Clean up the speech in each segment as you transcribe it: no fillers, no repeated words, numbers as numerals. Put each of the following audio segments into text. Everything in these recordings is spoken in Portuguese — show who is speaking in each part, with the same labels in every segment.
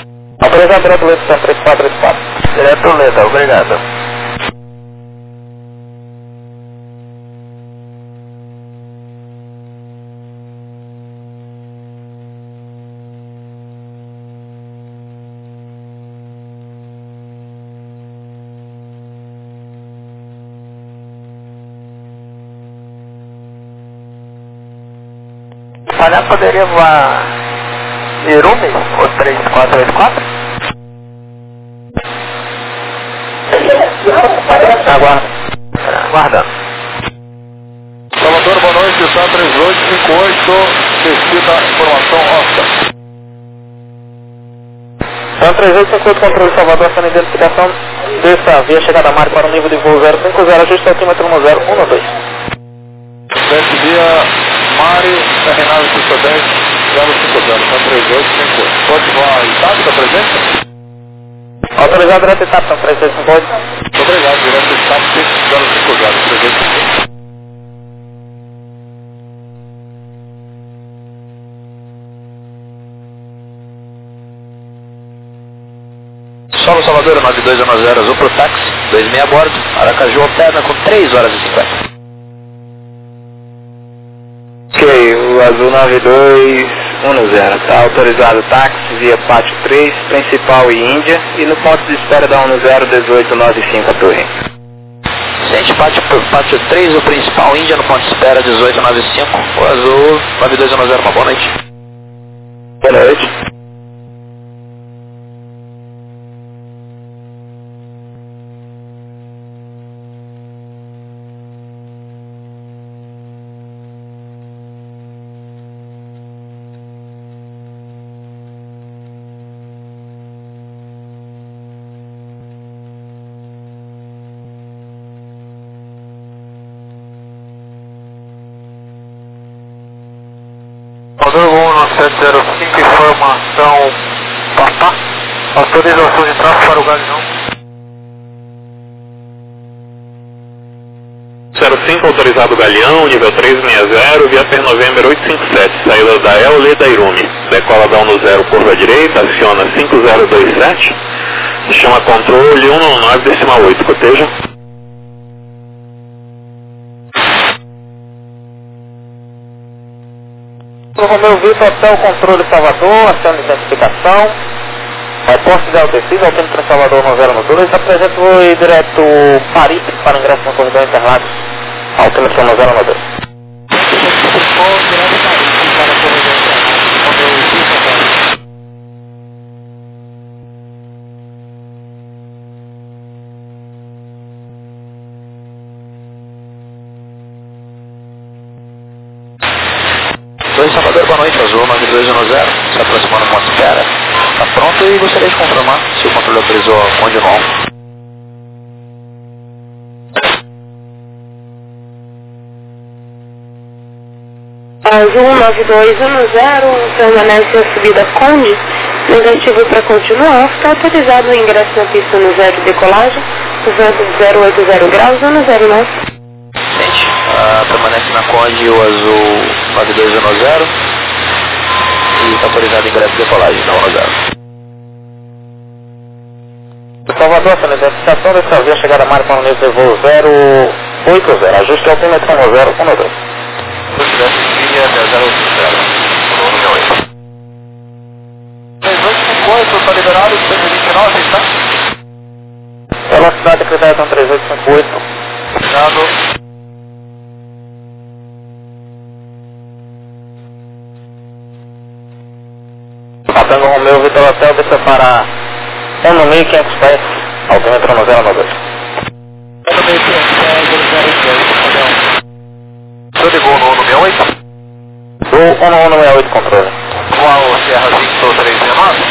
Speaker 1: Autorizado direto letra 3434.
Speaker 2: Direto letra, obrigado. Olha, poderia voar Irumi, ou 3484? Aguardando.
Speaker 3: Salvador, boa noite, está 3858, descida, informação Oscar.
Speaker 1: Então 3858, controle Salvador, sendo identificação dessa via chegada a mar para o nível de voo 050, ajuste altímetro no 012.
Speaker 3: Desce via Mari, terminal de pista 10, 050, está 3858. Pode voar Itália, está presente?
Speaker 1: Autorizado direto etapa, então 3858.
Speaker 3: Muito obrigado, direto Itália, 050, 3858.
Speaker 2: Solo Salvador 9210, azul pro táxi, 26 a bordo, Aracaju opera com 3 horas e 50.
Speaker 1: Ok, o azul 9210, está autorizado táxi via Pátio 3, Principal e Índia, e no ponto de espera da 101895 a Torre.
Speaker 2: Sente pátio 3, o principal, Índia no ponto de espera 1895, o azul 9210, uma boa noite.
Speaker 1: Boa noite.
Speaker 3: Salvador 1705, informação Papá, autorização de tráfego para o Galeão.
Speaker 4: 05, autorizado Galeão, nível 360, via Per November 857, saída da El da Irumi. Decola da 10, curva direita, aciona 5027, chama controle 119,8, coteja.
Speaker 1: No Romeu Vitor, hotel controle Salvador, ação de identificação, posto de altecido, altímetro Salvador 9092, apresento voo direto Paripe para ingresso no corredor Interlagos, altímetro 9092.
Speaker 2: Oi Salvador, boa noite, azul 9210, se aproximando do ponto de espera. Está pronto e gostaria de confirmar se o controle autorizou onde não.
Speaker 5: Azul 9210, permanece a subida Conde, negativo para continuar, está autorizado o ingresso na pista no zero decolagem, o vento de 080 graus, zona 09.
Speaker 2: Sente, permanece na Conde o azul 9210 e está autorizado o ingresso de decolagem na 10.
Speaker 1: Salvador, sendo identificação dessa via chegada a mar para o nível de voo 080, ajuste altímetro no 012.
Speaker 3: Via 080, 3858, está liberado, 129, tá?
Speaker 1: Velocidade critério 3858.
Speaker 3: Obrigado.
Speaker 1: Tango Romeu Vitor Hotel, desça para 1.500 pés, altímetro no 092.
Speaker 3: Show de gol no 168.
Speaker 1: Voo 1168, controle.
Speaker 3: Qual Sierra Victor 319?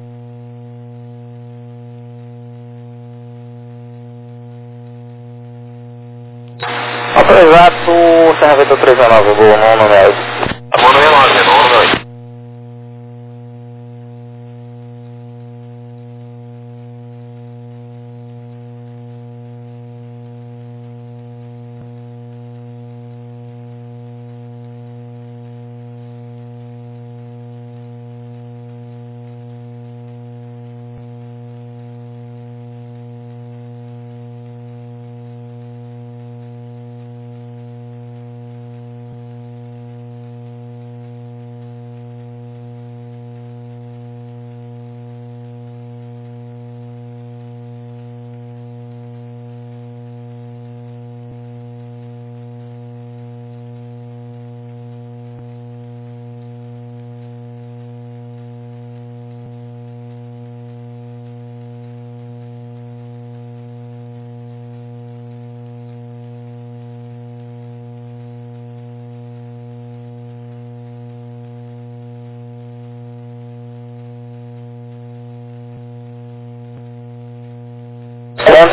Speaker 1: Autorizado, Serra Vitor 319, voo 1168.
Speaker 3: Tá bom no 69, no 168.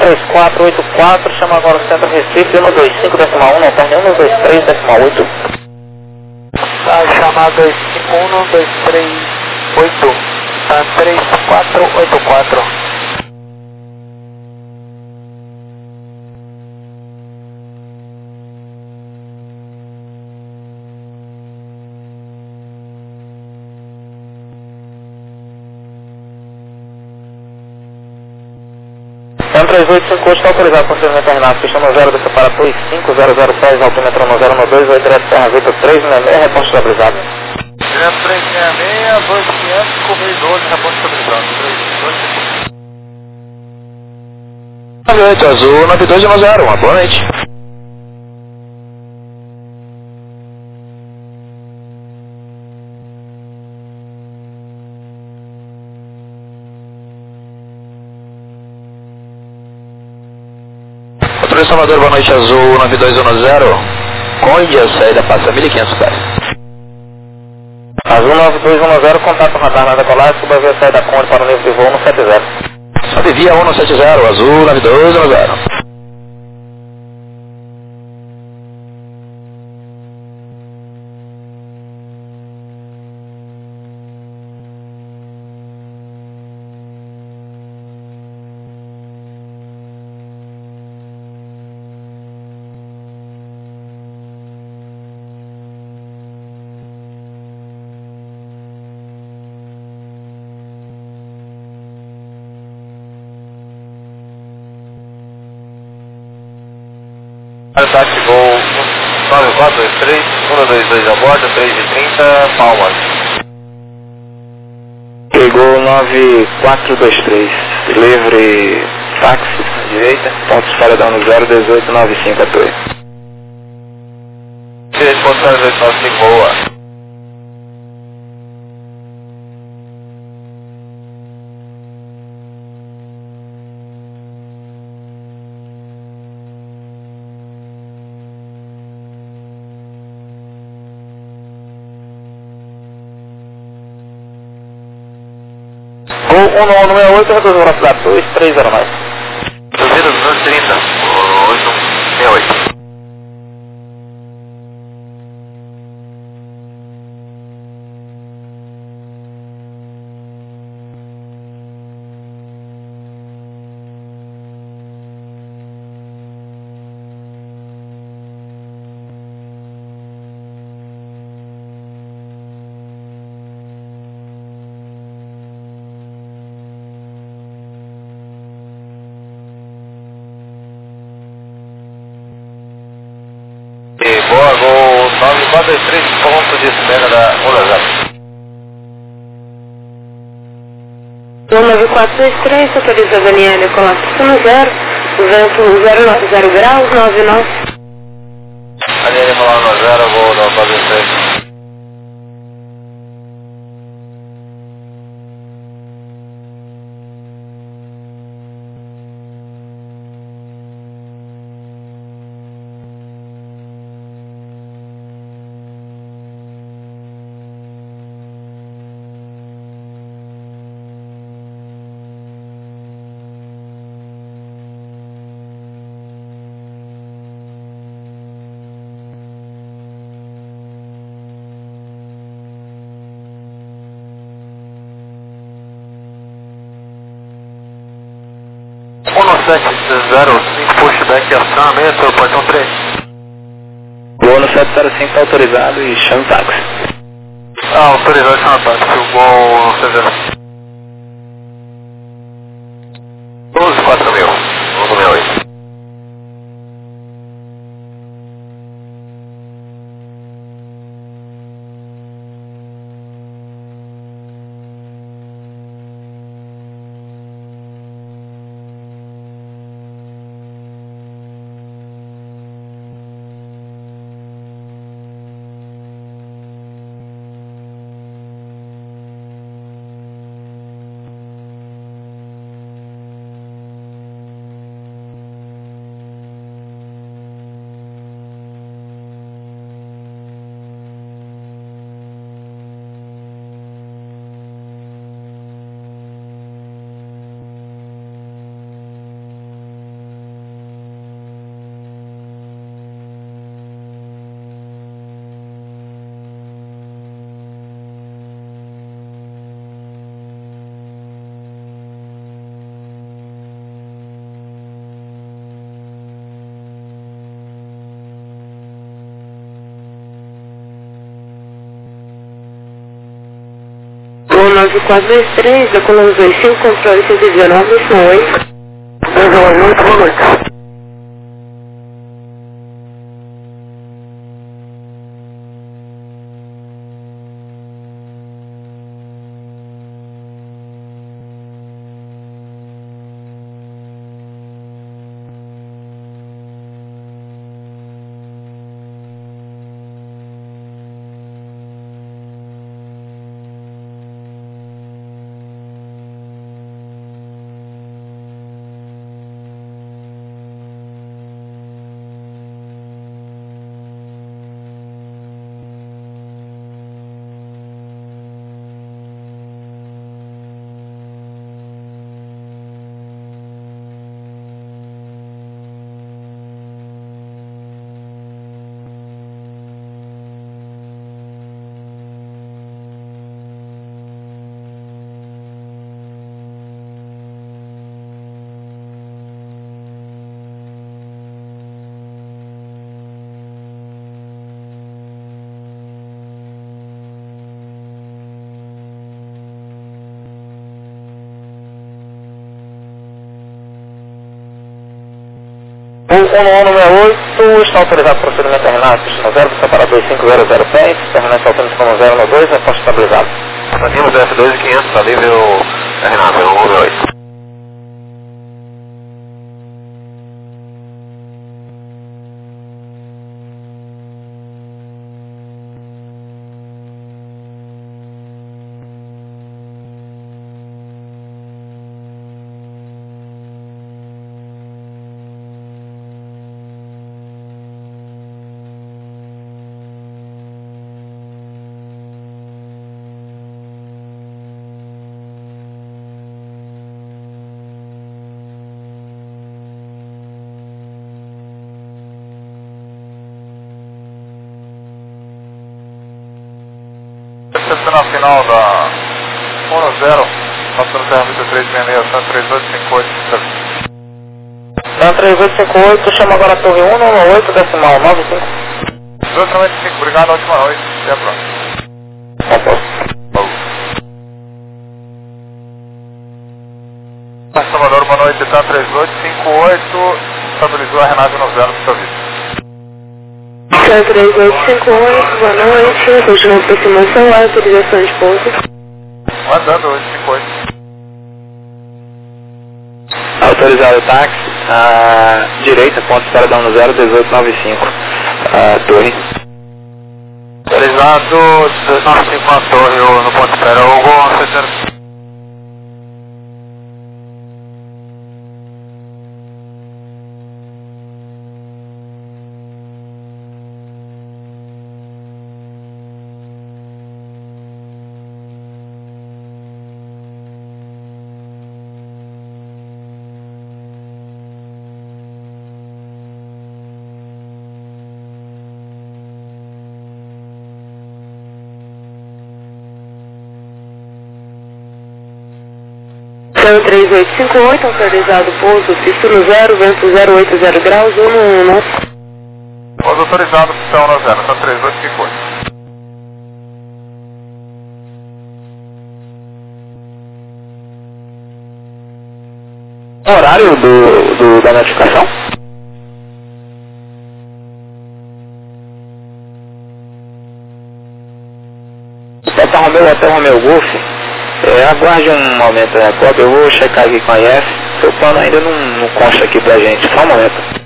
Speaker 1: 13484, chama agora o Centro Recife, 125.1, não tá nem 123.8.
Speaker 2: Tá, chamada 251-1238, tá 3484.
Speaker 1: Então 3858 está autorizado para procedimento terminado, pista no 0 do separator e 5006, altímetro no 012, vai direto Serra Vita 366, reposto estabilizado.
Speaker 3: Direto 366, 2500, correio 12, reposto estabilizado. 328.
Speaker 2: 98 Azul 9210, uma boa noite. Controle Salvador, boa noite, Azul 9210, Conde, a saída passa 1500 pés.
Speaker 1: Azul 9210, contato radar na decolagem, suba a saída Conde para o nível de voo no 70.
Speaker 2: Sobe via 170, Azul 9210.
Speaker 3: Táxi Gol 9423, 122 a bordo, 3h30, Palmas.
Speaker 1: Pegou 9423, livre táxi à direita, ponto de falha no 01895 a torre.
Speaker 3: Ponto 0895, boa.
Speaker 1: Gol 1168, reduz a velocidade 2309.
Speaker 3: 230, 868. Boa, Gol 9423, ponto de espera da Olazar.
Speaker 5: 9423, autoriza Daniela com a pista no 0, vento 0 graus, 99.
Speaker 3: Ali falar no 0, Gol 9423. Pushback acionamento, portão 3.
Speaker 1: Gol no 705 está autorizado e chama o táxi.
Speaker 3: Autorizado chama táxi, o Gol 12.4000, 168.
Speaker 5: 423, decolamos 25, controle 119, destino 8.
Speaker 1: 218, boa noite. O 1168 está autorizado o procedimento terminal destino 0, separador 500 pés, permanece altamente como 012, reposto estabilizado.
Speaker 2: Acima do F2 e 500, está livre o Renato, é o 198.
Speaker 3: Na final da 1-0, passando pela 366, 3858.
Speaker 1: Na 3858, chama agora a torre 198, decimal 95.
Speaker 3: 295, obrigado, ótima noite. Até a próxima. Salvador, boa noite, tá 3858, estabilizou a Renata no 0 do seu vídeo.
Speaker 5: 3858, boa noite, continua aproximação, autorização de pouso.
Speaker 3: Mandando 858.
Speaker 2: Autorizado o táxi, direita, ponto espera da 101895, torre. Autorizado 1895 na torre, no ponto espera, Hugo,
Speaker 5: Céu 3858, autorizado pouso, pista no 0, vento 080 graus, 119.
Speaker 3: Pouso autorizado, pistão no 0, tá 3858.
Speaker 2: Horário da notificação? Delta Romeo até Romeo Golf, aguarde um momento, Jacob, eu vou checar aqui com a IF, seu plano ainda não consta aqui pra gente, só um momento.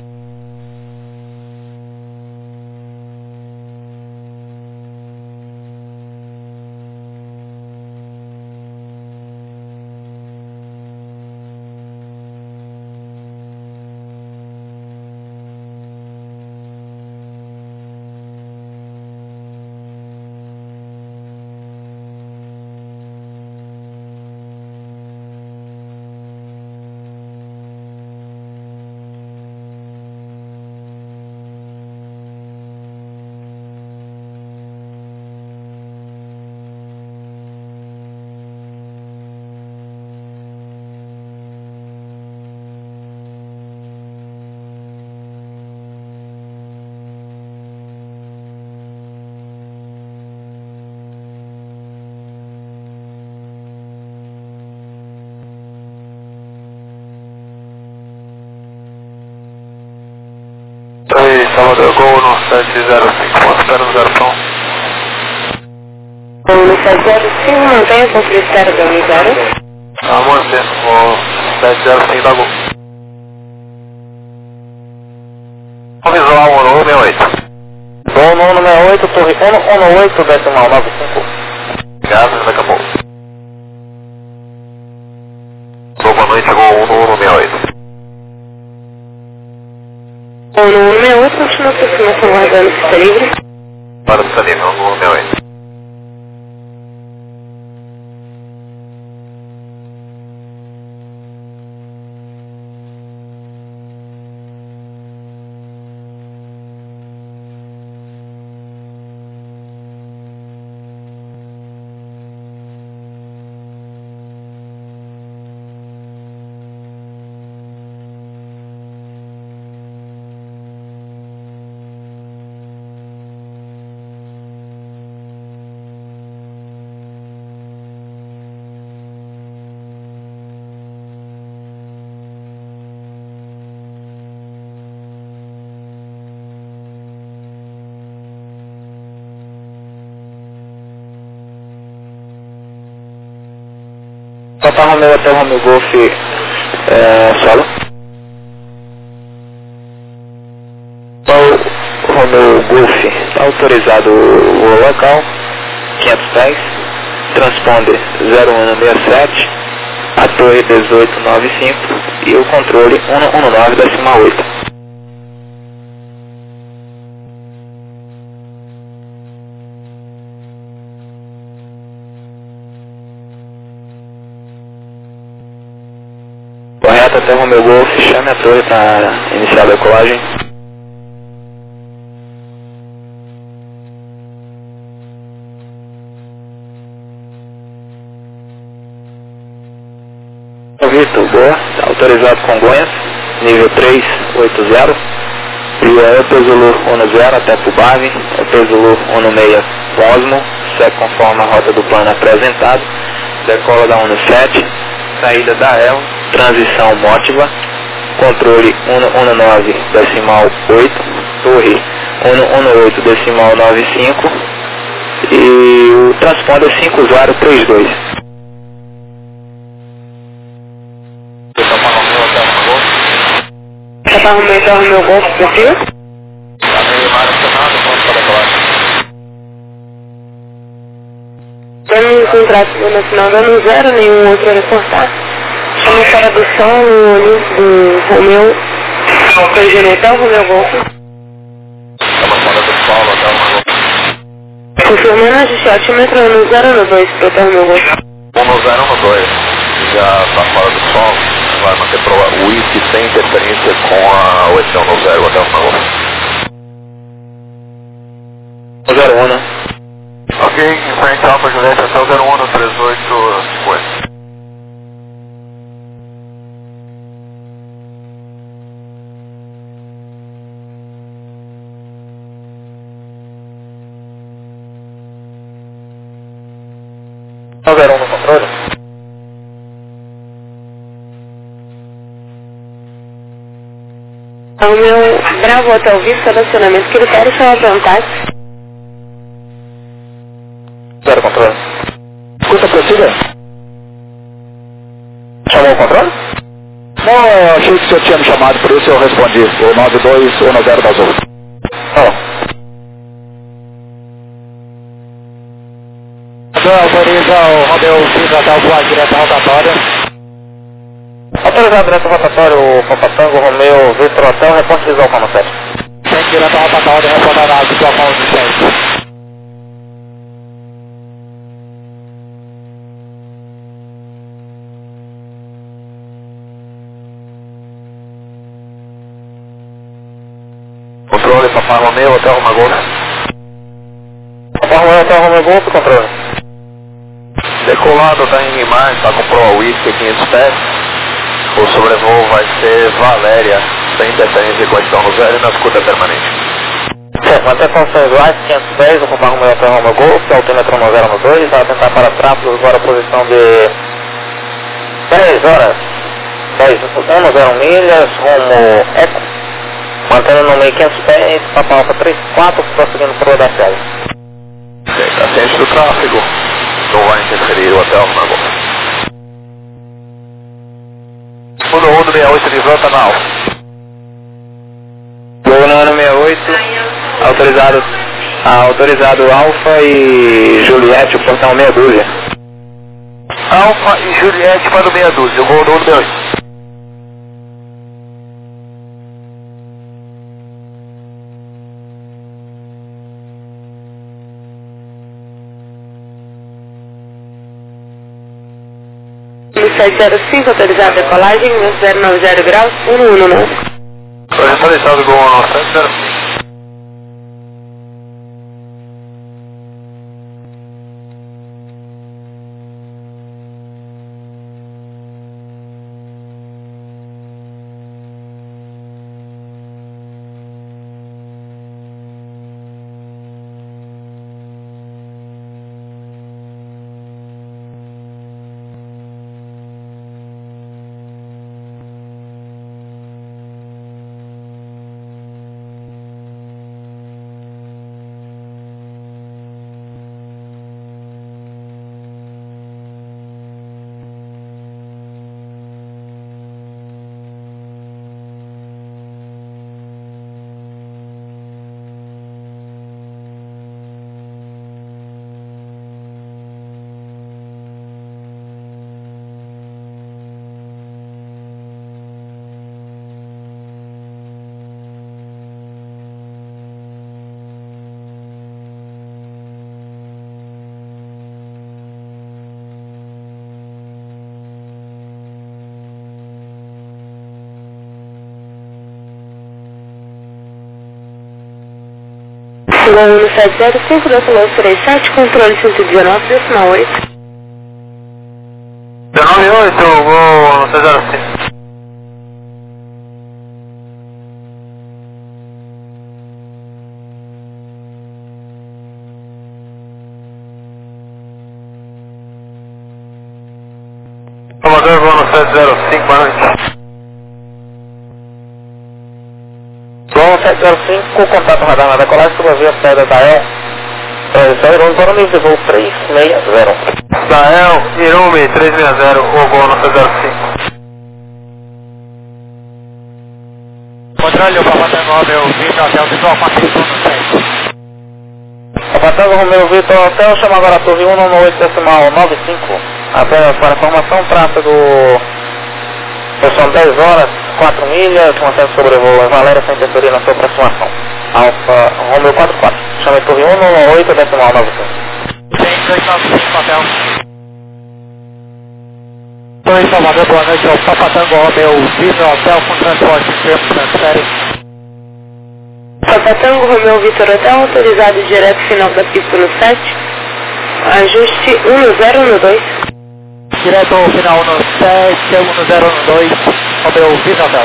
Speaker 3: Salvador Gol no 705, espera no 0 som.
Speaker 5: No 705, mantenha a espera do M0.
Speaker 3: Manter o 705 da Gol. Visual 168.
Speaker 1: Gol no 168, torre 118, decimal 95.
Speaker 3: Obrigado, acabou. Boa noite, Gol 168.
Speaker 5: Gol no 168, continua aproximação guardando pista livre.
Speaker 3: Para o livre, 168.
Speaker 2: Papa Romeo até Romeo Golf solo. O Romeo Golf está autorizado o voo local, 500 pés, transponder 0167, a torre 1895 e o controle 119,8. Correto até o Romeo Golf, chame a torre para iniciar a decolagem. Vitor, boa, está autorizado Congonhas, nível 380, e é Epezulu 10 até Pubave, Epezulu 16 Cosmo, segue conforme a rota do plano apresentado, decola da 17, saída da EL, transição Mótiva, controle 119,8, torre 118,95 e o transponder 5032.
Speaker 5: Papa Romeo até Romeo Golf, perfil? Temos um tráfego nacional dando 0, nenhum outro a reportar. Chama fora do sol no olho do Romeo, corrigindo até o Romeo Golf.
Speaker 3: Estamos fora do solo até o Golf.
Speaker 5: Confirmando a altímetro no 012 para o Romeo Golf.
Speaker 3: 1012. Já está fora do solo. Vai manter o whisky sem interferência com a 810 até o Golf.
Speaker 2: 01.
Speaker 3: Ok, em frente Alfa Juliette até o 01 3850.
Speaker 1: Só 01 no controle.
Speaker 5: O meu Bravo Hotel Vista, estacionamento critério, são as vantagens.
Speaker 1: 0 controle.
Speaker 2: Escuta, prossiga.
Speaker 1: Chamou o controle?
Speaker 2: Não, eu achei que o senhor tinha me chamado, por isso eu respondi. O 9210 da Azul. Autoriza o Romeo Visa até o voar direto à rotatória.
Speaker 1: Autorizado direto ao rotatório, Papa Tango, Romeo, Vitor Hotel, reporte visual como 7.
Speaker 2: Sem direto à rotatória, reportará a situação de 7.
Speaker 3: Controle, Papai Romeo, Hotel Romeo Golf.
Speaker 1: Papai Romeo, Hotel Romeo Golf, controle.
Speaker 3: Decolado da Inimar, está com Pro Whisky 500 pés. O sobrevoo vai ser Valéria, sem interferência com questão no zero e na escuta permanente.
Speaker 1: Certo, manter condições iguais, 500 pés, o Papai Romeo, Hotel Romeo Golf, altímetro 1012, vai tentar para tráfego, agora a posição de 10 horas, 10, 1 milhas, rumo Eco, Mantendo no meio 500 pés, Papa Alfa 34, prosseguindo para o da Célia.
Speaker 3: Ascente do tráfego. Não vai interferir o hotel na Gol. 168 de volta na Alfa.
Speaker 2: Gol no ano 68, autorizado Alfa e Juliette, o portão meia dúzia.
Speaker 3: Alfa e Juliette para o meia dúzia, o gol no 68.
Speaker 5: No 705, autorizado a decolagem, 090 graus, 119.
Speaker 3: Autorizado o gol no 705.
Speaker 5: Gol no 705, decimal 37, controle 119, decimal 8.
Speaker 3: 198, o gol no 705. Salvador, gol no 705, boa noite.
Speaker 1: Gol 705, contato radar na decolagem, sobre a via saída da El. Projeção Irume para o nível de voo 360.
Speaker 3: Da El, Irume 360, o gol no 705. Controle, o Papa Tango, o Vitor Hotel, Vitor Matheus no 7.
Speaker 1: Papa Tango, Romeu Vitor Hotel, chama agora a torre 198 decimal 95. Apenas para informação, trata do... São 10 horas, 4 milhas, mantendo sobrevoo em Valéria sem interferir na sua aproximação. Alfa Romeo 44. Chama torre 198 decimal 95.
Speaker 3: 295 hotel. Oi, Salvador, boa noite. É o Papa Tango Romeo Vitor Hotel com transporte em termos transferem.
Speaker 5: Papa Tango, Romeu Vitor Hotel, autorizado direto final da pista no 7. Ajuste 1012.
Speaker 3: Direto ao final no 7, 1012, Romeu Vitor Hotel.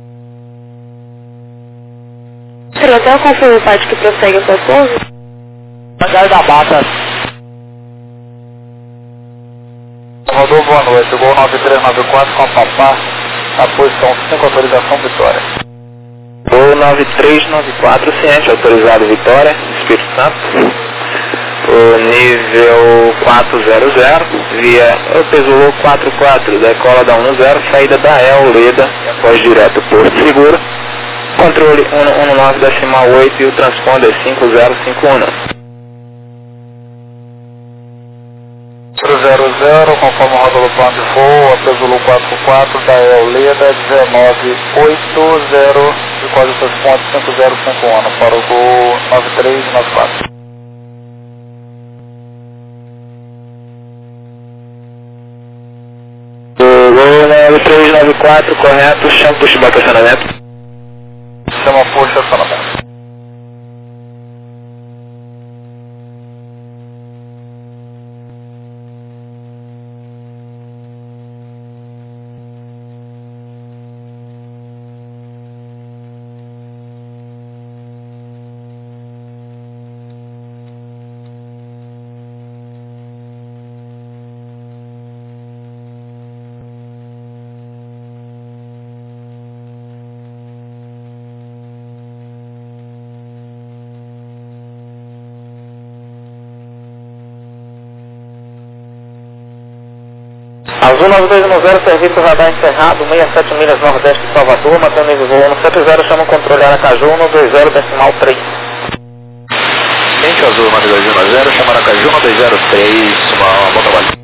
Speaker 5: Vitor Hotel, confirma o parte que prossegue com o pouso.
Speaker 3: Hangar da Mata. Rodou, boa noite. Gol 9394 com a Papá. A posição 5, autorização Vitória.
Speaker 2: Gol 9394, ciente, autorizado Vitória, Espírito Santo. O nível 400, via Pesolô 44, decola da 10, saída da El, Leda, voz direto Porto Seguro. Controle 119 decimal 8 e o transponder 5051.
Speaker 3: 000, conforme o rótulo plano de voo, a Pesolô 44 da El, Leda 1980 e código transponder 5051 para o gol 9394.
Speaker 2: Gol 9394, correto, chama puxa de estacionamento.
Speaker 3: Chama puxa estacionamento.
Speaker 1: Azul 9210, serviço radar encerrado, 67 milhas nordeste de Salvador, mantendo nível voo 170, chama o controle Aracaju 120.3.
Speaker 2: Mente Azul 9210, chama Aracaju 120.3, uma bom trabalho.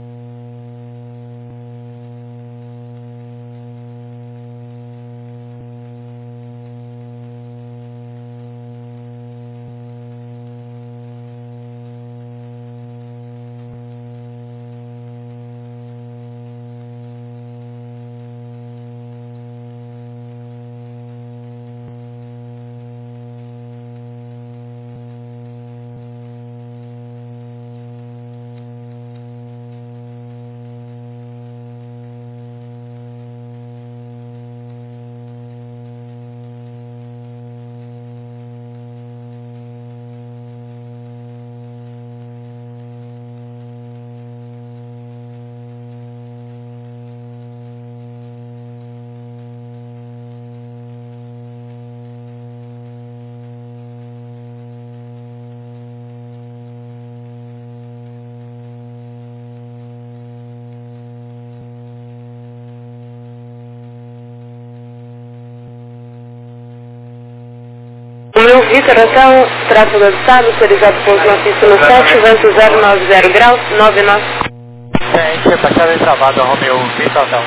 Speaker 5: Meu Vitor, até o tráfego do estado, autorizado ponto na pista no 7, vento 090 graus, 99.
Speaker 6: Gente, baixada travada, Romeu, Vitor Hotel.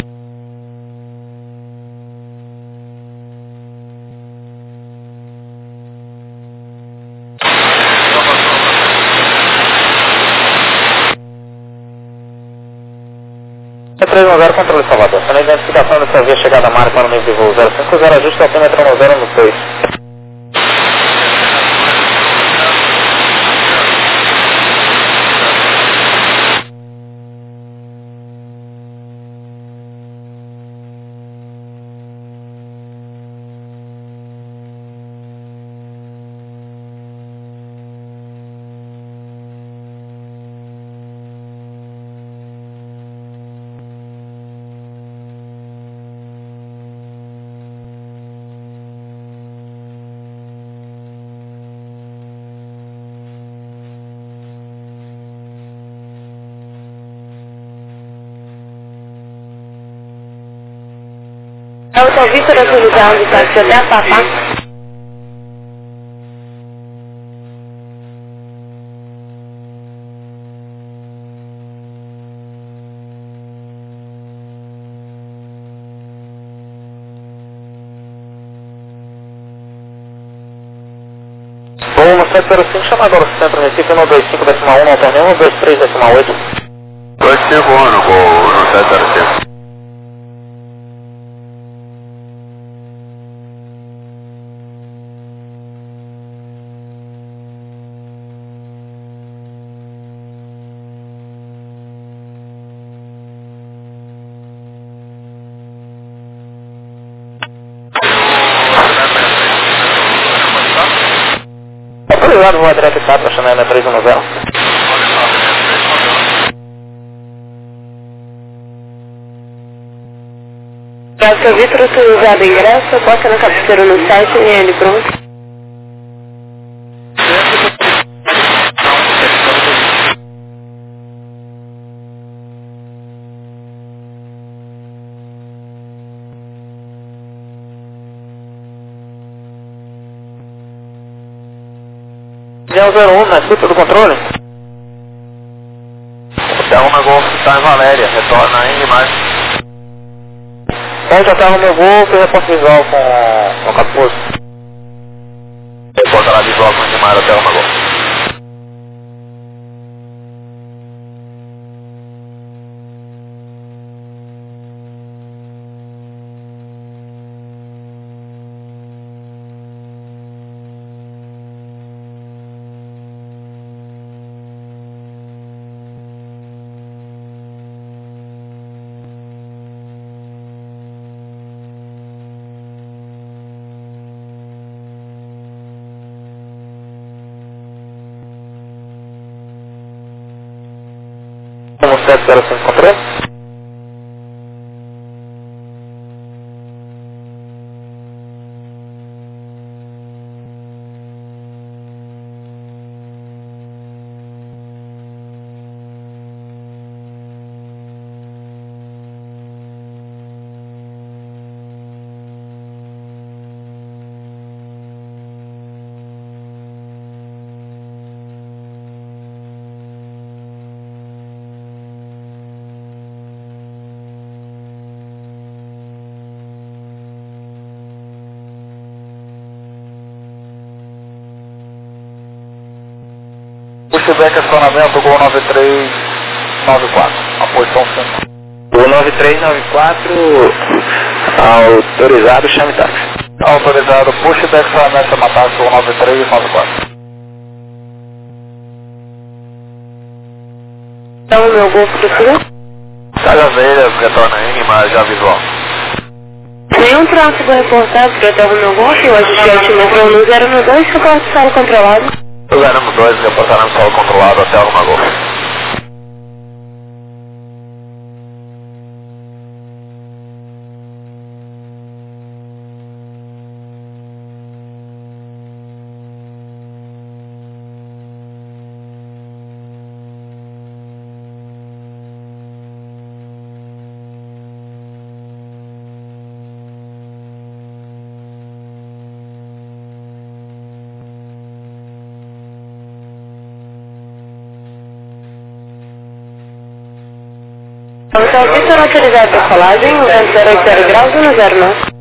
Speaker 1: C310, controle Salvador. Sendo a identificação dessa via chegada a mar para o nível de voo 050, ajuste altímetro no 016.
Speaker 5: Hotel Vitor, autorizado de táxi até a Papá.
Speaker 1: Voo no 705, chama agora o centro Recife 125.1, não tem nenhum 123.8.
Speaker 3: 251 no voo no 705.
Speaker 1: Autorizado, voo direto e para Chanel 310.
Speaker 5: Hotel Vitor, autorizado ingresso, bota na cabeceira no site, NL pronto.
Speaker 1: Avião 01, na escuta do controle.
Speaker 3: Hotel Romeu Golf está em Valéria, retorna aí mais.
Speaker 1: Ponte Hotel Romeu Golf, reporte visual com o capuz.
Speaker 3: Reporta lá visual com o Neymar Hotel Romeu Golf.
Speaker 1: Como 705 controle.
Speaker 3: Pushback acionamento Gol 9394, a posição 5.
Speaker 2: Gol 9394, autorizado, chame táxi.
Speaker 3: Autorizado, pushback acionamento chama táxi Gol 9394.
Speaker 5: Então, o meu gol procura.
Speaker 3: Calhas Velhas, retorna em imagem já visual.
Speaker 5: Nenhum tráfego reportado para até o meu gol, o agente entrou no 012, reporte solo controlado.
Speaker 3: 012, reportaremos solo controlado até o Gol.
Speaker 5: Então, Vitor autorizado a colagem, o vento 080 graus e no 09.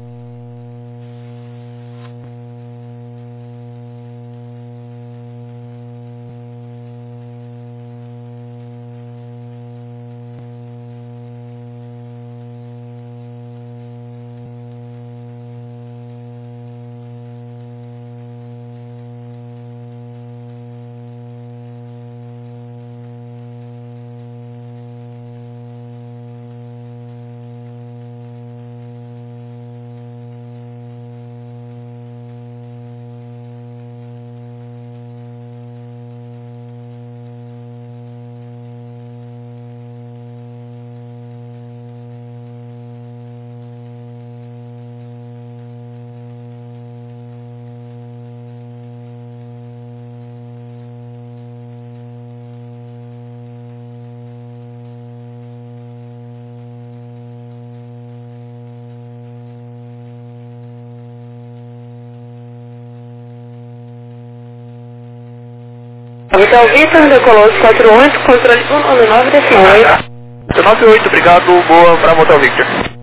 Speaker 5: Então, Vitor decolou 48, controle 199, decimal 8.
Speaker 3: 98, obrigado, boa para Motel Victor.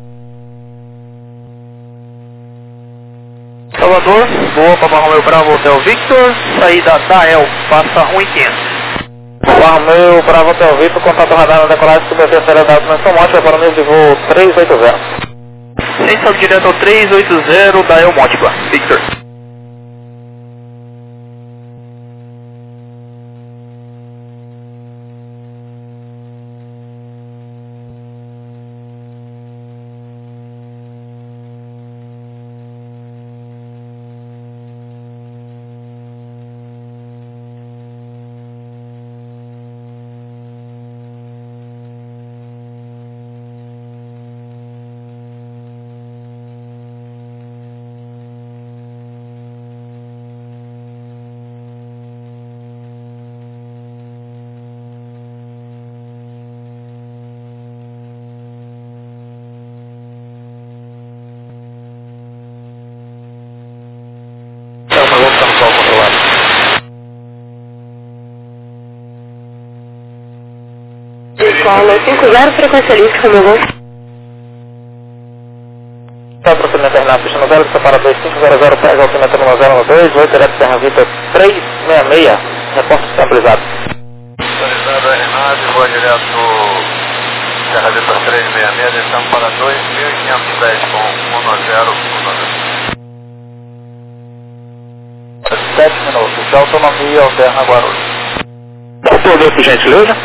Speaker 3: Salvador, boa para Romeu Bravo Hotel Victor, saída da El, passa 1,500.
Speaker 1: Romeu Bravo Hotel Victor, contato radar na decolagem, submeteu a acelerado na Monte, para o nível de voo 380.
Speaker 3: Sem saldo direto ao 380 da El Monte, Victor.
Speaker 5: Escola 50, frequência livre, Romeu Gol.
Speaker 1: Está o procedimento terminado, pista no 0, separa 2500, pega altímetro no 012, 8 direto Terra Vitor 366, repórter estabilizado.
Speaker 3: Estabilizado R9, rua direto Terra Vitor 366, descemos para 2.510 com 110. 7 minutos, de autonomia alterna Guarulhos.
Speaker 2: Autonomia, por gentileza.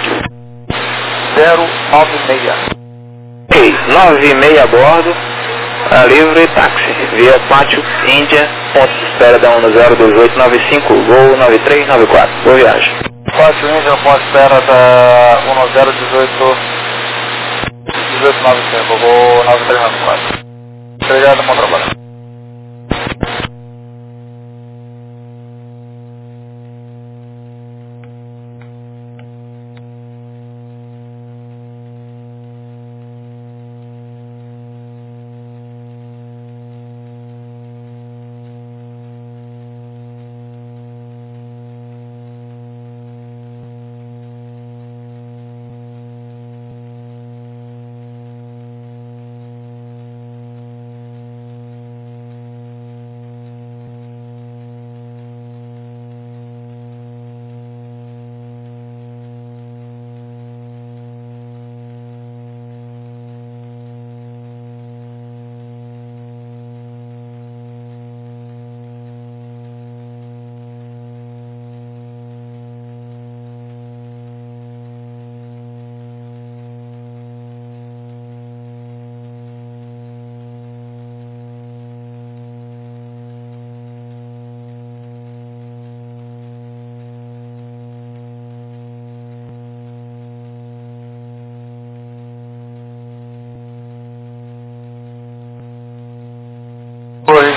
Speaker 3: 096.
Speaker 2: Ok, 96 a bordo, livre táxi, via Pátio Índia, ponto de espera da 102895, Gol 9394, boa viagem.
Speaker 3: Pátio Índia, ponto de espera da 101895, Gol 9394. Obrigado, bom trabalho.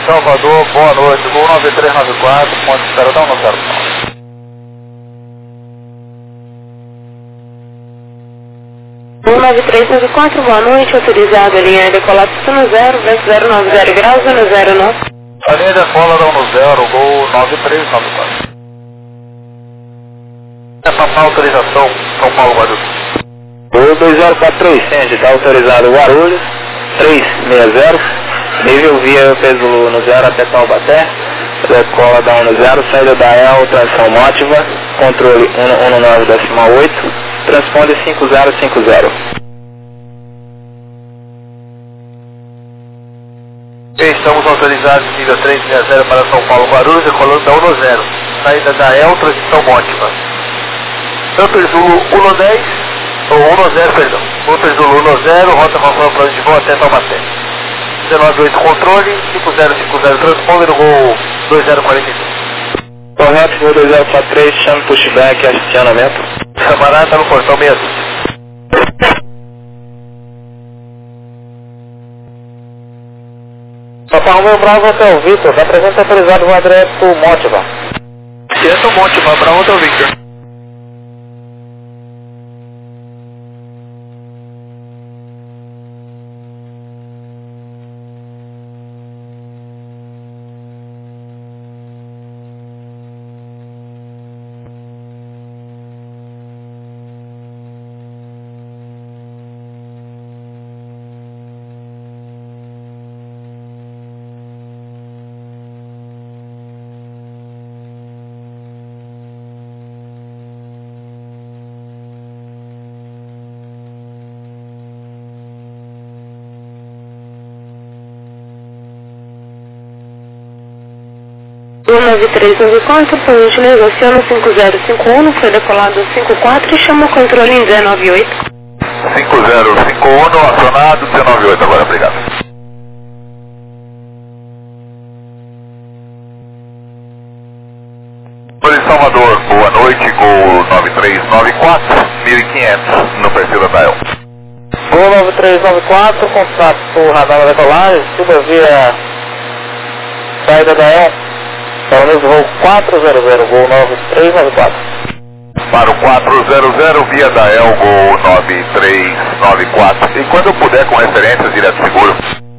Speaker 3: Salvador, boa noite, Gol 9394, ponto de espera, dá um 0.
Speaker 5: 9394, boa noite, autorizado a linha decolar pistão 0, vento 090 graus, zona 09.
Speaker 3: A linha decola dá um 0, Gol 9394. Essa autorização, São Paulo, Guarulhos.
Speaker 2: Gol 2043, Sandy, está autorizado Guarulhos, 360, nível via peso no 0 até Taubaté, decola da 10, saída da EL, transição mótiva, controle 19,8, transponde 5050.
Speaker 3: Estamos autorizados nível 360 para São Paulo, Guarulhos, decolando da 10, saída da EL, transição mótiva. Upper Zulu 110, ou 10, perdão. Upper Zulu 10, rota conforme plano de voo até Taubaté. 198 controle, 5050 transponder no Gol 2042.
Speaker 2: Correto, Gol 2043, chame pushback, acionamento.
Speaker 3: Camarada está no portão mesmo.
Speaker 1: Papa Romeo Bravo Hotel Victor, da presença autorizado o direto Mótiva.
Speaker 3: Direto Mótiva, Bravo Hotel Victor.
Speaker 5: O 9394, por gentileza, aciona 5051, foi decolado 54 e chama o controle em 198.
Speaker 3: 5051, acionado, 198 agora, obrigado. Oi, Salvador, boa noite, Gol 9394, 1500 no perfil da Dial.
Speaker 1: Gol 9394, contato radar da decolagem, suba via saída da EL. Para o mesmo voo 400, Gol 9394.
Speaker 3: Para o 400, via da EL, Gol 9394. E quando eu puder, com referências, direto seguro.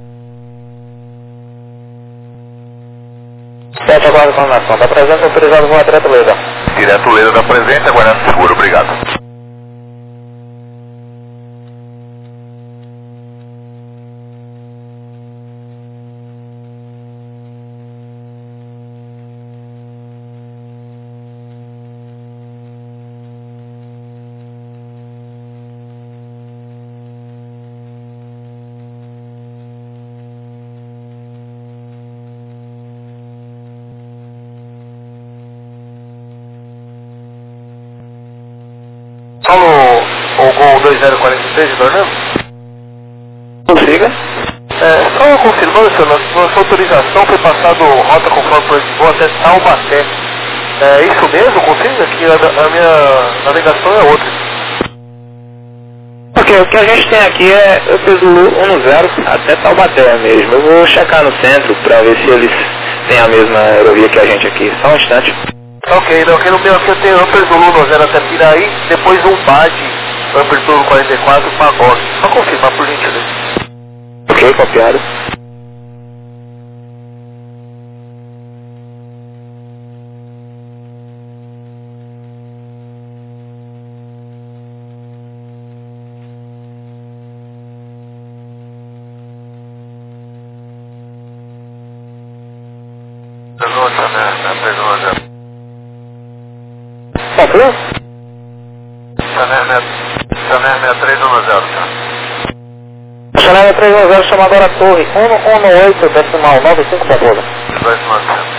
Speaker 1: 7 agora de coordenação, da presença autorizado voo direto Leda.
Speaker 3: Direto Leda da presença, aguardando seguro, obrigado. Alô, o Gol 2046 de Dornano?
Speaker 2: Consiga.
Speaker 3: Só confirmando, senhor, nossa autorização foi passado rota conforme plano de voo até Taubaté. É isso mesmo? Confirma que a minha navegação é outra.
Speaker 2: Ok, o que a gente tem aqui é o peso 10 até Taubaté mesmo. Eu vou checar no centro para ver se eles têm a mesma aerovia que a gente aqui. Só um instante.
Speaker 3: Ok, não, aqui no meu aqui eu tenho Upper Zulu 10 até Piraí, depois um BAD, Upper Zulu 44, Pagode. Só confirmar por gentileza.
Speaker 2: Ok, copiado.
Speaker 3: Pergunta, né? Pergunta.
Speaker 1: Concluiu?
Speaker 3: Saner 6310, tá?
Speaker 1: Chanel 310, chama agora a torre 118, decimal 95 da Bola.
Speaker 3: 2.900.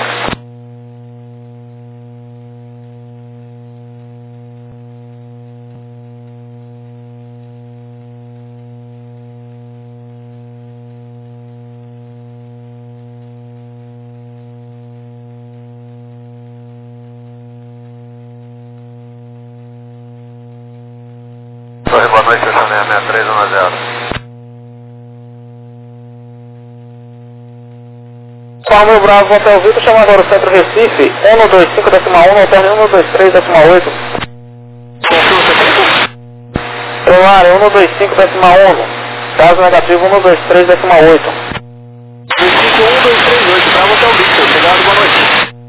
Speaker 3: Boa noite, Chanel 6310.
Speaker 1: Palmeiro Bravo, Hotel Vitor, chama agora o Centro Recife, 125.1, alterne 123.8. Celular 125.1, caso negativo 123.8.
Speaker 3: 251-238, Bravo Hotel Victor, obrigado, boa noite.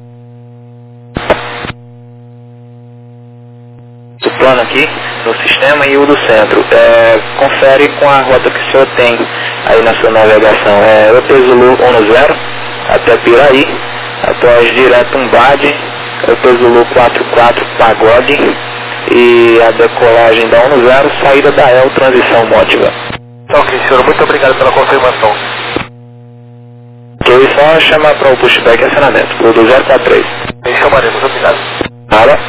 Speaker 2: O plano aqui no sistema e o do centro. Confere com a rota que o senhor tem aí na sua navegação. ET Zulu 10 até Piraí, após direto Umbade, ET Zulu 44 Pagode e a decolagem da 10, saída da El, transição Mótiva.
Speaker 3: Ok, senhor, muito obrigado pela confirmação.
Speaker 2: Ok, só chamar para o pushback e acionamento, por 2043.
Speaker 3: Bem, chamaremos, obrigado.
Speaker 2: Nada.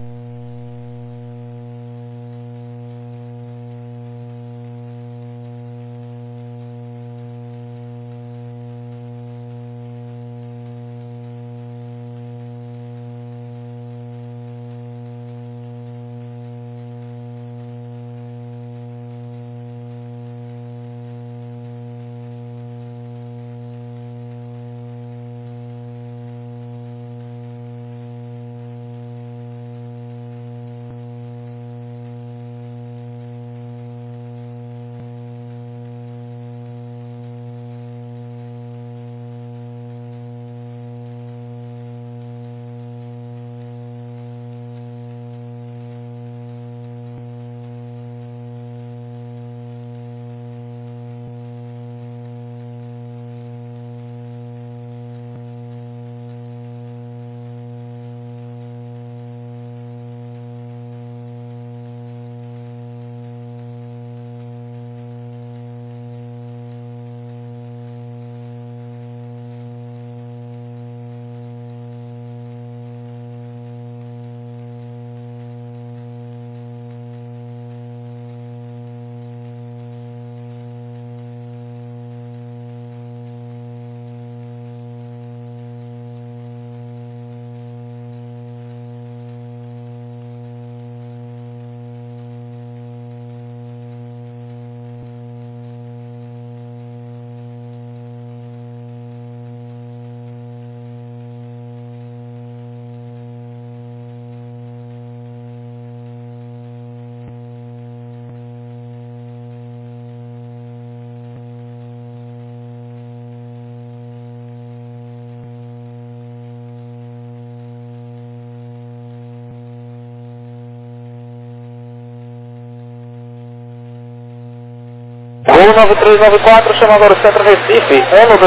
Speaker 1: Gol 9394, chama agora o Centro Recife,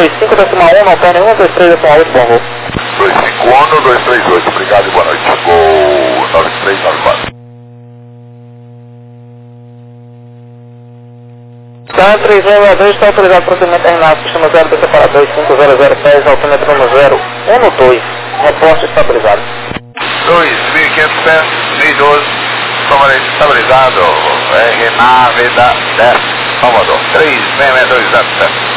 Speaker 1: 125.1, alterne 123.8, bom voo.
Speaker 3: 251-238, obrigado e boa noite. Gol 9394.
Speaker 1: Tá 302, está autorizado o procedimento terminado, sistema 0 BC para 2500 pés, altímetro 1012, reposto estabilizado.
Speaker 3: 2.500 pés, 1012, totalmente estabilizado, nave da 10, Salvador, 36207.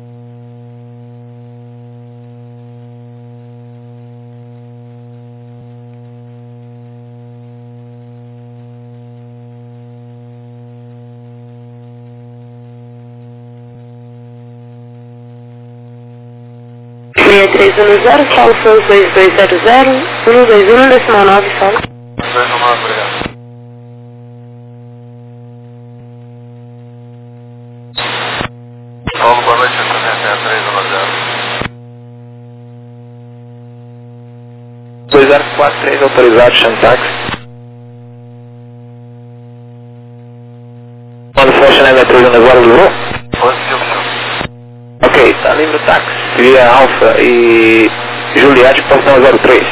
Speaker 5: Meia 310, Paulo Santos 2200, 121, decimal 9, Paulo.
Speaker 3: 219, obrigado. Paulo, boa noite, 310.
Speaker 2: 2043 autorizado, Chantax. Quando fecha na M3 agora, livrou?
Speaker 3: Positivo, senhor.
Speaker 2: Ok, tá livre o táxi. Via Alfa e Juliette, portão 03.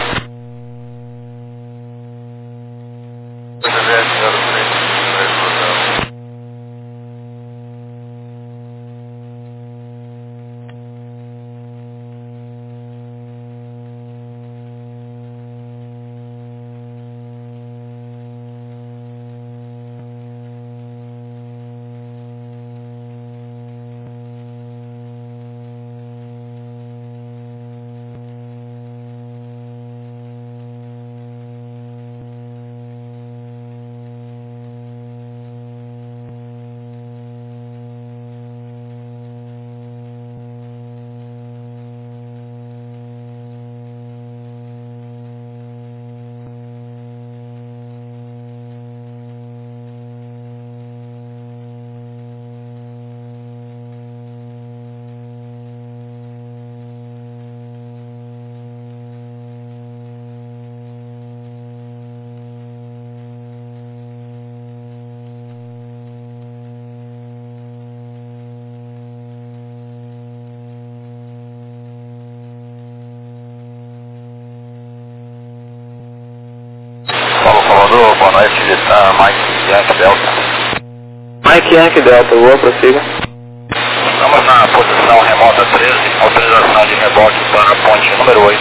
Speaker 3: no FGTA Mike Yankee Delta.
Speaker 2: Mike Yankee Delta, voa, prossiga.
Speaker 3: Estamos na posição remota 13, autorização de reboque para a ponte número 8.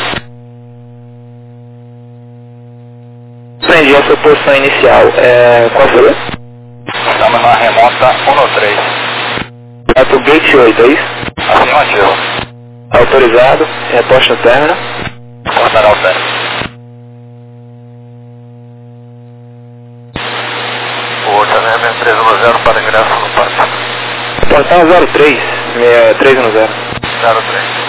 Speaker 2: Entendi a sua posição inicial. Qual foi?
Speaker 3: Estamos na remota 13.
Speaker 2: É pro Gate 8, é isso?
Speaker 3: Afirmativo.
Speaker 2: Autorizado, reposta no término.
Speaker 3: Cortará o término. O TNM 310 para ingresso no pátio.
Speaker 2: Portão 03, 310.
Speaker 3: 03.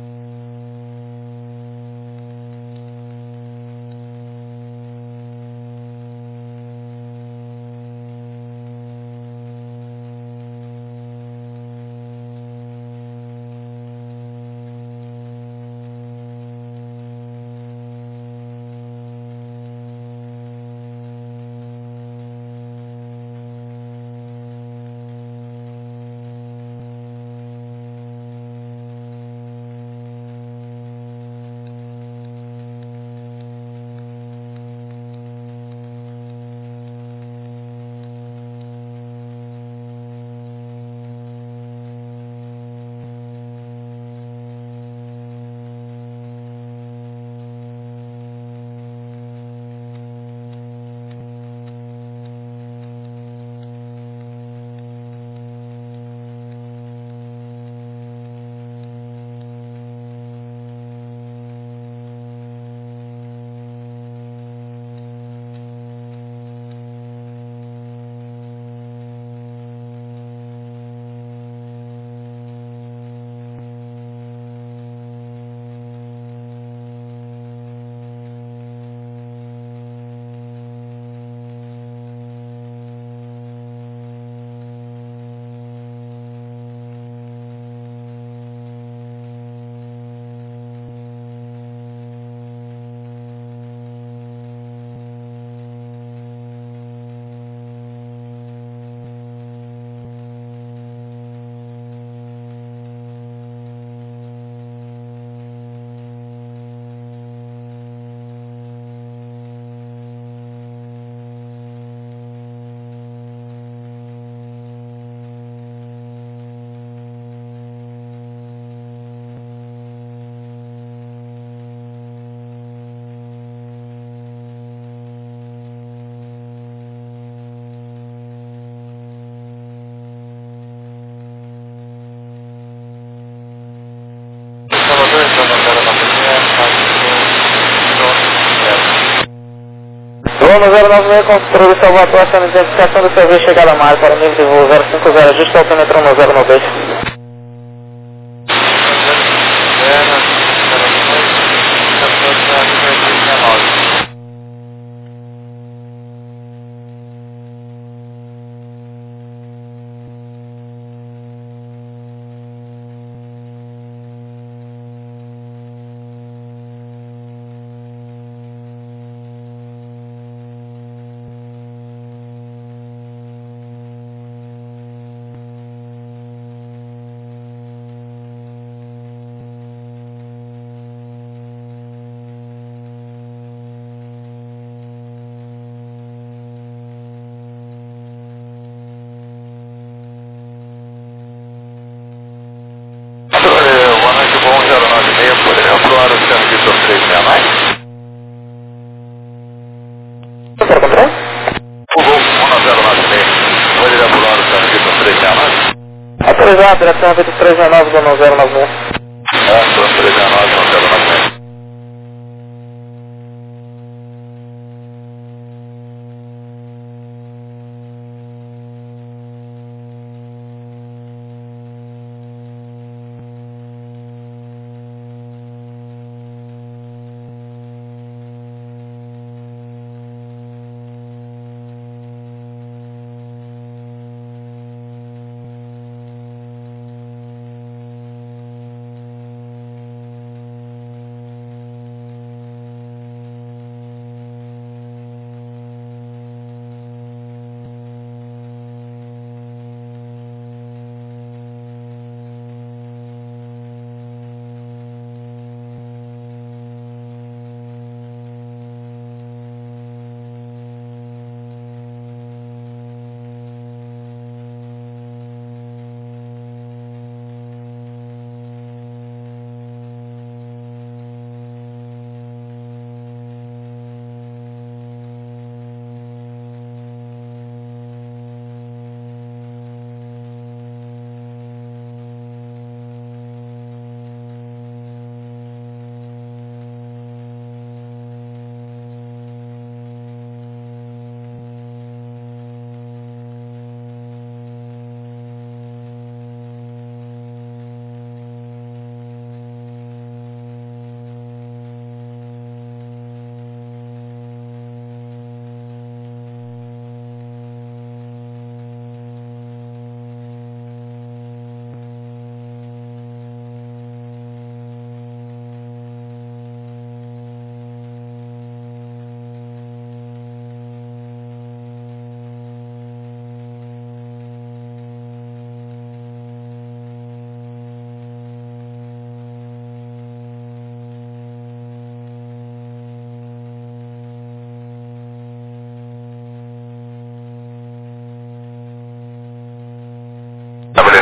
Speaker 1: Voo no 096, controle Salvador, ação de identificação do seu voo chegada a mar para o nível de voo 050, ajuste altimetro no 090.
Speaker 3: Boa noite, bom 096, poderia aprovar o seu Vitor 369?
Speaker 1: Para controle?
Speaker 3: O voo 1096, poderia aprovar o seu Vitor 369?
Speaker 1: Autorizado, direção Vitor 369 do 091.
Speaker 3: Vitor 369 do 096.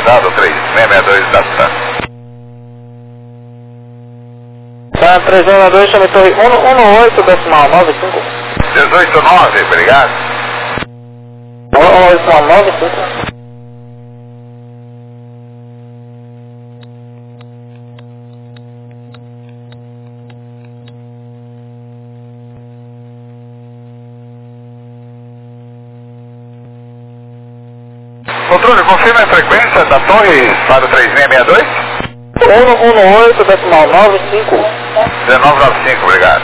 Speaker 3: autorizado 3662 da TAM.
Speaker 1: Tá, 362, chama torre 18,95.
Speaker 3: 189, obrigado.
Speaker 1: 18,95.
Speaker 3: Controle, confirma a frequência da torre para o 3662?
Speaker 1: 118,95.
Speaker 3: 1995, obrigado.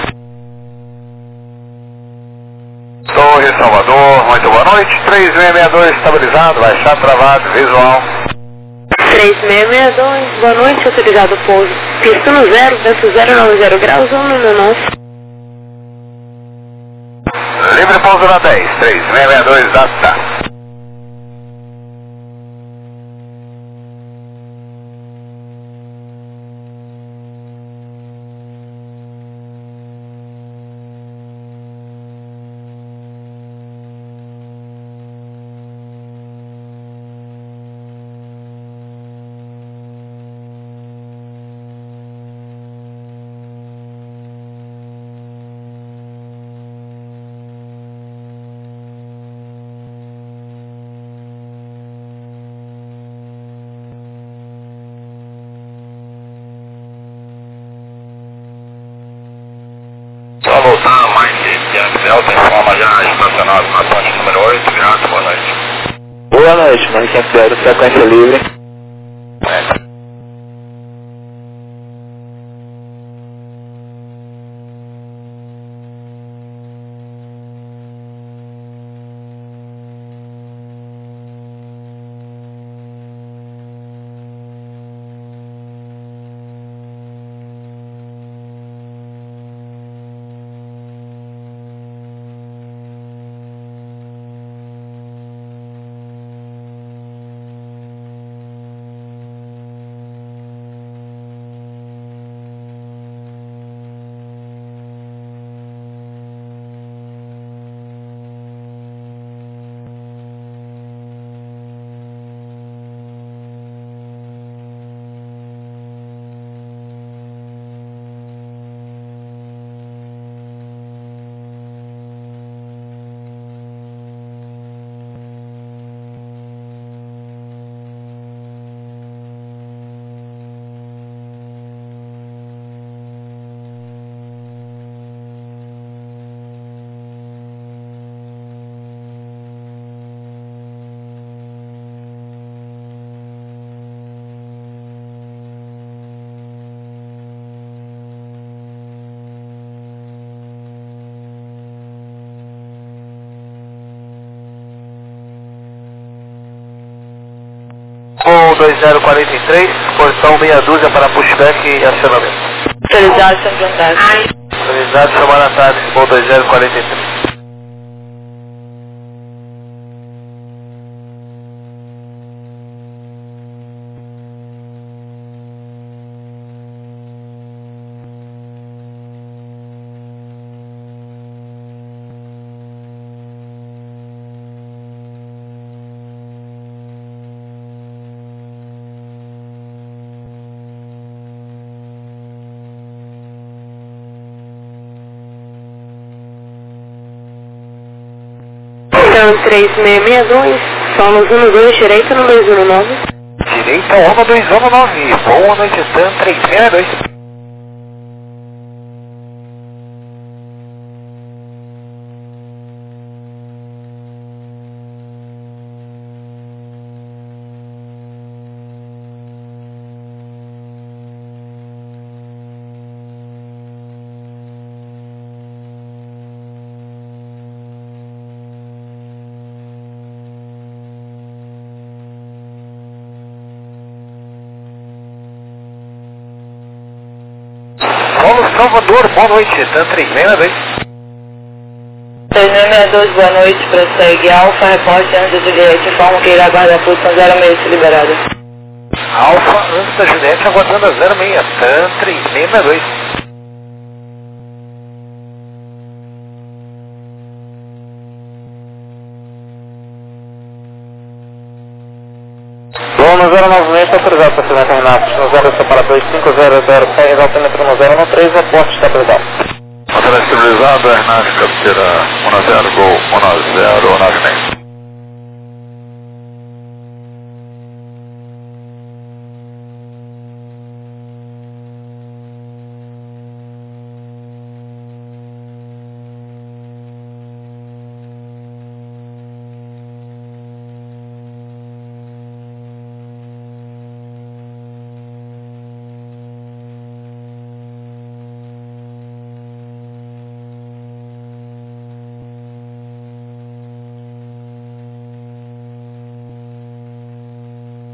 Speaker 3: Torre Salvador, muito boa noite. 3662 estabilizado, baixar travado, visual.
Speaker 5: 3662, boa noite, autorizado pouso. Pista no 0, vento 090 graus, 199.
Speaker 3: Livre pouso na 10, 3662 da TAM.
Speaker 2: Só voltar, mais Yankee Delta, informa já estacionado na ponte número 8, grato, boa noite. Boa noite, Mike Yankee Delta, sequência livre.
Speaker 3: Com 2043, portão meia dúzia para pushback e acionamento.
Speaker 5: Autorizado, São Tarde.
Speaker 3: Autorizado, semana à tarde, com 2043.
Speaker 5: Então, 3662, somos 12, direita no 219.
Speaker 3: Direita, 1219, boa noite, TAM 3662. Salvador, boa noite, TAM 3662.
Speaker 5: 3662, boa noite, prossegue Alfa, reporte antes do Juliette, informa que irá guardar a posição 06 liberada.
Speaker 3: Alfa, antes da Juliette, aguardando a 06, TAM 3662.
Speaker 1: Boa movimento autorizado para Sargento Renato, no 0 separador 500, pega altímetro no 013, reporte estabilizado.
Speaker 3: Altímetro estabilizado, Renato, captura 10, Gol 10, Navimento.